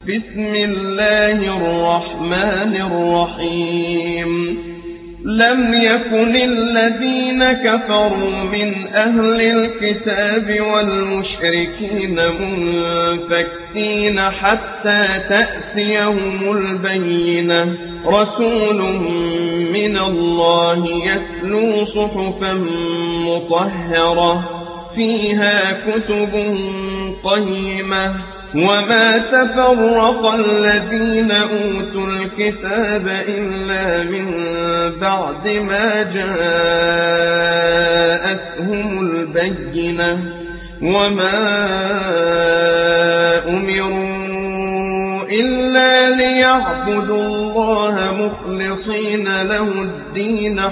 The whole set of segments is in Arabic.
بسم الله الرحمن الرحيم لم يكن الذين كفروا من أهل الكتاب والمشركين منفكين حتى تأتيهم البينة رسول من الله يتلو صحفا مطهرة فيها كتب قيمة وما تفرق الذين أوتوا الكتاب إلا من بعد ما جاءتهم البينة وما أمروا إلا ليعبدوا الله مخلصين له الدين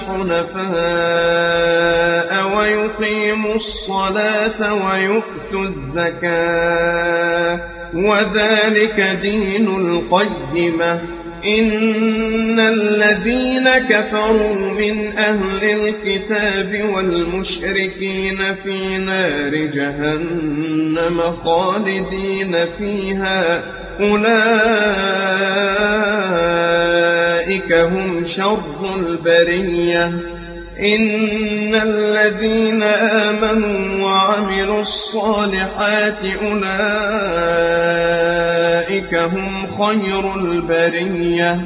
حنفاء ويقيموا الصلاة ويؤتوا الزكاة وذلك دين القيمة إن الذين كفروا من أهل الكتاب والمشركين في نار جهنم خالدين فيها أولئك هم شر البرية إن الذين آمنوا وعملوا الصالحات أولئك هم خير البرية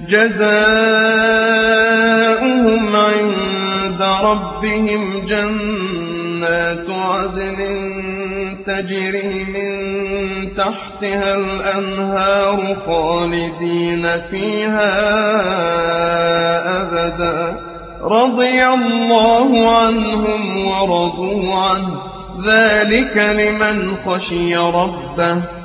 جزاؤهم عند ربهم جنات عدن تجري من تحتها الأنهار خالدين فيها أبدا رضي الله عنهم ورضوا عنه ذلك لمن خشي ربه